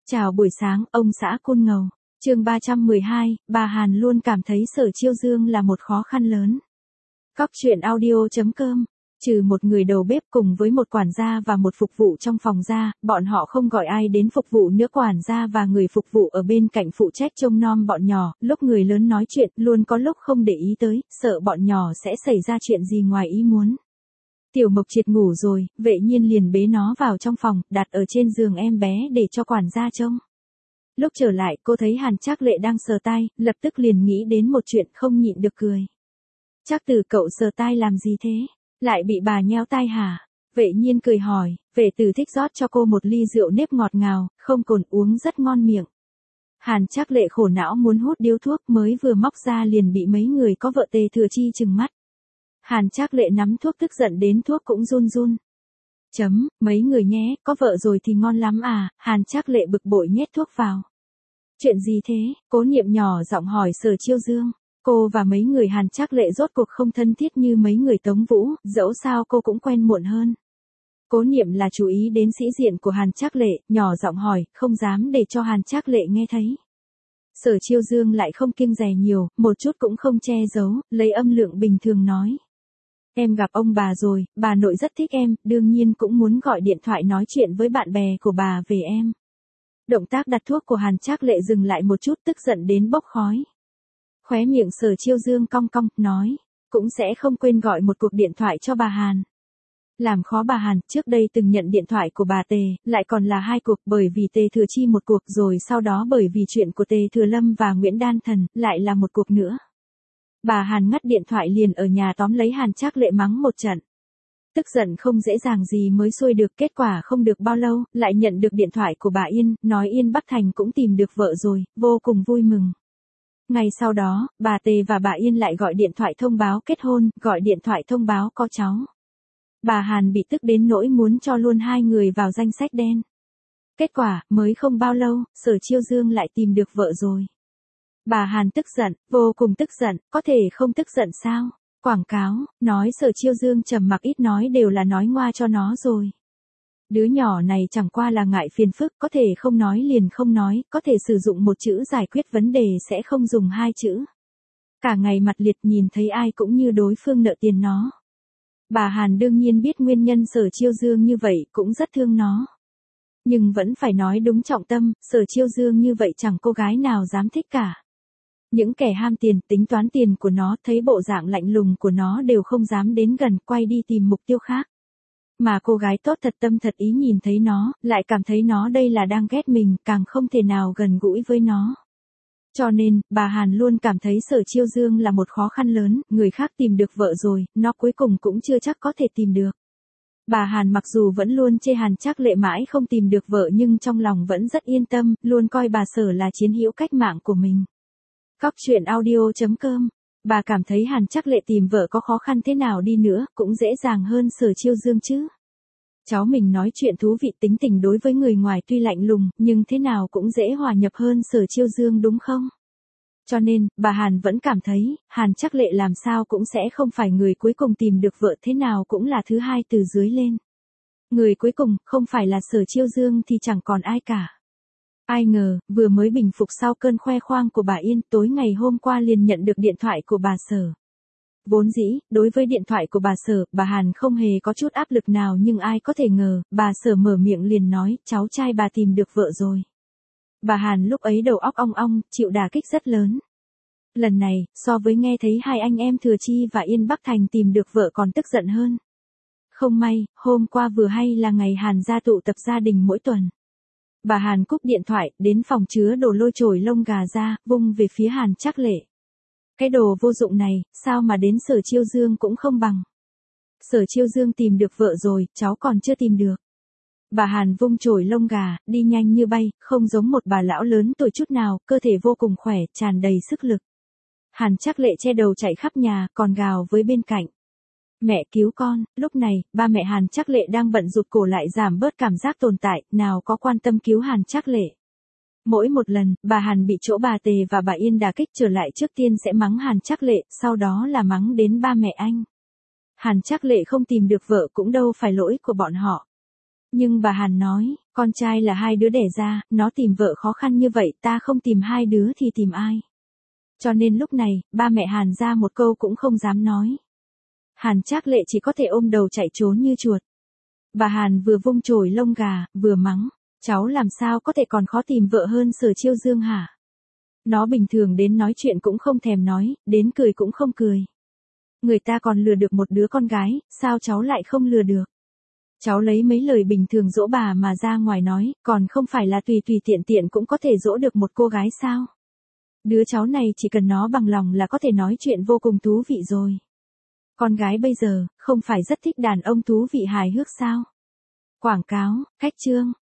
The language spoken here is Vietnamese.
Chào buổi sáng, ông xã Côn Ngầu. Chương 312, bà Hàn luôn cảm thấy Sở Chiêu Dương là một khó khăn lớn. Cóc truyện audio.com. Trừ một người đầu bếp cùng với một quản gia và một phục vụ trong phòng ra, bọn họ không gọi ai đến phục vụ nữa. Quản gia và người phục vụ ở bên cạnh phụ trách trông nom bọn nhỏ, lúc người lớn nói chuyện, luôn có lúc không để ý tới, sợ bọn nhỏ sẽ xảy ra chuyện gì ngoài ý muốn. Tiểu Mộc Triệt ngủ rồi, Vệ Nhiên liền bế nó vào trong phòng, đặt ở trên giường em bé để cho quản gia trông. Lúc trở lại, cô thấy Hàn Trác Lệ đang sờ tai, lập tức liền nghĩ đến một chuyện không nhịn được cười. Trác Tử, cậu sờ tai làm gì thế? Lại bị bà nhéo tai hả? Vệ Nhiên cười hỏi. Vệ Tử thích rót cho cô một ly rượu nếp ngọt ngào, không cồn, uống rất ngon miệng. Hàn Trác Lệ khổ não muốn hút điếu thuốc, mới vừa móc ra liền bị mấy người có vợ Tề Thừa Chi trừng mắt. Hàn Trác Lệ nắm thuốc tức giận đến thuốc cũng run run. Mấy người nhé, có vợ rồi thì ngon lắm à? Hàn Trác Lệ bực bội nhét thuốc vào. Chuyện gì thế? Cố Niệm nhỏ giọng hỏi Sở Chiêu Dương. Cô và mấy người Hàn Trác Lệ rốt cuộc không thân thiết như mấy người Tống Vũ, dẫu sao cô cũng quen muộn hơn. Cố Niệm là chú ý đến sĩ diện của Hàn Trác Lệ, nhỏ giọng hỏi, không dám để cho Hàn Trác Lệ nghe thấy. Sở Chiêu Dương lại không kiêng dè nhiều, một chút cũng không che giấu, lấy âm lượng bình thường nói. Em gặp ông bà rồi, bà nội rất thích em, đương nhiên cũng muốn gọi điện thoại nói chuyện với bạn bè của bà về em. Động tác đặt thuốc của Hàn Trác Lệ dừng lại một chút, tức giận đến bốc khói. Khóe miệng Sở Chiêu Dương cong cong, nói, cũng sẽ không quên gọi một cuộc điện thoại cho bà Hàn. Làm khó bà Hàn, trước đây từng nhận điện thoại của bà Tề, lại còn là 2 cuộc, bởi vì Tề Thừa Chi một cuộc, rồi sau đó bởi vì chuyện của Tề Thừa Lâm và Nguyễn Đan Thần, lại là một cuộc nữa. Bà Hàn ngắt điện thoại liền ở nhà tóm lấy Hàn Trác Lệ mắng một trận. Tức giận không dễ dàng gì mới xuôi được, kết quả không được bao lâu, lại nhận được điện thoại của bà Yên, nói Yên Bắc Thành cũng tìm được vợ rồi, vô cùng vui mừng. Ngày sau đó, bà Tề và bà Yên lại gọi điện thoại thông báo kết hôn, gọi điện thoại thông báo có cháu. Bà Hàn bị tức đến nỗi muốn cho luôn 2 người vào danh sách đen. Kết quả, mới không bao lâu, Sở Chiêu Dương lại tìm được vợ rồi. Bà Hàn tức giận, vô cùng tức giận, có thể không tức giận sao? Quảng cáo, nói Sở Chiêu Dương trầm mặc ít nói đều là nói ngoa cho nó rồi. Đứa nhỏ này chẳng qua là ngại phiền phức, có thể không nói liền không nói, có thể sử dụng một chữ giải quyết vấn đề sẽ không dùng 2 chữ. Cả ngày mặt liệt nhìn thấy ai cũng như đối phương nợ tiền nó. Bà Hàn đương nhiên biết nguyên nhân Sở Chiêu Dương như vậy, cũng rất thương nó. Nhưng vẫn phải nói đúng trọng tâm, Sở Chiêu Dương như vậy chẳng cô gái nào dám thích cả. Những kẻ ham tiền, tính toán tiền của nó, thấy bộ dạng lạnh lùng của nó đều không dám đến gần, quay đi tìm mục tiêu khác. Mà cô gái tốt thật tâm thật ý nhìn thấy nó, lại cảm thấy nó đây là đang ghét mình, càng không thể nào gần gũi với nó. Cho nên, bà Hàn luôn cảm thấy Sở Chiêu Dương là một khó khăn lớn, người khác tìm được vợ rồi, nó cuối cùng cũng chưa chắc có thể tìm được. Bà Hàn mặc dù vẫn luôn chê Hàn Trác Lệ mãi không tìm được vợ nhưng trong lòng vẫn rất yên tâm, luôn coi bà Sở là chiến hữu cách mạng của mình. Cóc truyện audio.com. Bà cảm thấy Hàn Trác Lệ tìm vợ có khó khăn thế nào đi nữa, cũng dễ dàng hơn Sở Chiêu Dương chứ. Cháu mình nói chuyện thú vị, tính tình đối với người ngoài tuy lạnh lùng, nhưng thế nào cũng dễ hòa nhập hơn Sở Chiêu Dương đúng không? Cho nên, bà Hàn vẫn cảm thấy, Hàn Trác Lệ làm sao cũng sẽ không phải người cuối cùng tìm được vợ, thế nào cũng là thứ 2 từ dưới lên. Người cuối cùng, không phải là Sở Chiêu Dương thì chẳng còn ai cả. Ai ngờ, vừa mới bình phục sau cơn khoe khoang của bà Yên, tối ngày hôm qua liền nhận được điện thoại của bà Sở. Vốn dĩ, đối với điện thoại của bà Sở, bà Hàn không hề có chút áp lực nào nhưng ai có thể ngờ, bà Sở mở miệng liền nói, cháu trai bà tìm được vợ rồi. Bà Hàn lúc ấy đầu óc ong ong, chịu đả kích rất lớn. Lần này, so với nghe thấy 2 anh em Thừa Chi và Yên Bắc Thành tìm được vợ còn tức giận hơn. Không may, hôm qua vừa hay là ngày Hàn gia tụ tập gia đình mỗi tuần. Bà Hàn cúp điện thoại, đến phòng chứa đồ lôi chổi lông gà ra, vung về phía Hàn Trác Lệ. Cái đồ vô dụng này, sao mà đến Sở Chiêu Dương cũng không bằng. Sở Chiêu Dương tìm được vợ rồi, cháu còn chưa tìm được. Bà Hàn vung chổi lông gà, đi nhanh như bay, không giống một bà lão lớn tuổi chút nào, cơ thể vô cùng khỏe, tràn đầy sức lực. Hàn Trác Lệ che đầu chạy khắp nhà, còn gào với bên cạnh. Mẹ cứu con, lúc này, ba mẹ Hàn Trác Lệ đang bận rụt cổ lại giảm bớt cảm giác tồn tại, nào có quan tâm cứu Hàn Trác Lệ. Mỗi một lần, bà Hàn bị chỗ bà Tề và bà Yên đả kích trở lại trước tiên sẽ mắng Hàn Trác Lệ, sau đó là mắng đến ba mẹ anh. Hàn Trác Lệ không tìm được vợ cũng đâu phải lỗi của bọn họ. Nhưng bà Hàn nói, con trai là hai đứa đẻ ra, nó tìm vợ khó khăn như vậy, ta không tìm hai đứa thì tìm ai. Cho nên lúc này, ba mẹ Hàn ra một câu cũng không dám nói. Hàn Trác Lệ chỉ có thể ôm đầu chạy trốn như chuột. Bà Hàn vừa vung chổi lông gà, vừa mắng, cháu làm sao có thể còn khó tìm vợ hơn Sở Chiêu Dương hả? Nó bình thường đến nói chuyện cũng không thèm nói, đến cười cũng không cười. Người ta còn lừa được một đứa con gái, sao cháu lại không lừa được? Cháu lấy mấy lời bình thường dỗ bà mà ra ngoài nói, còn không phải là tùy tùy tiện tiện cũng có thể dỗ được một cô gái sao? Đứa cháu này chỉ cần nó bằng lòng là có thể nói chuyện vô cùng thú vị rồi. Con gái bây giờ, không phải rất thích đàn ông thú vị hài hước sao? Quảng cáo, khách chương.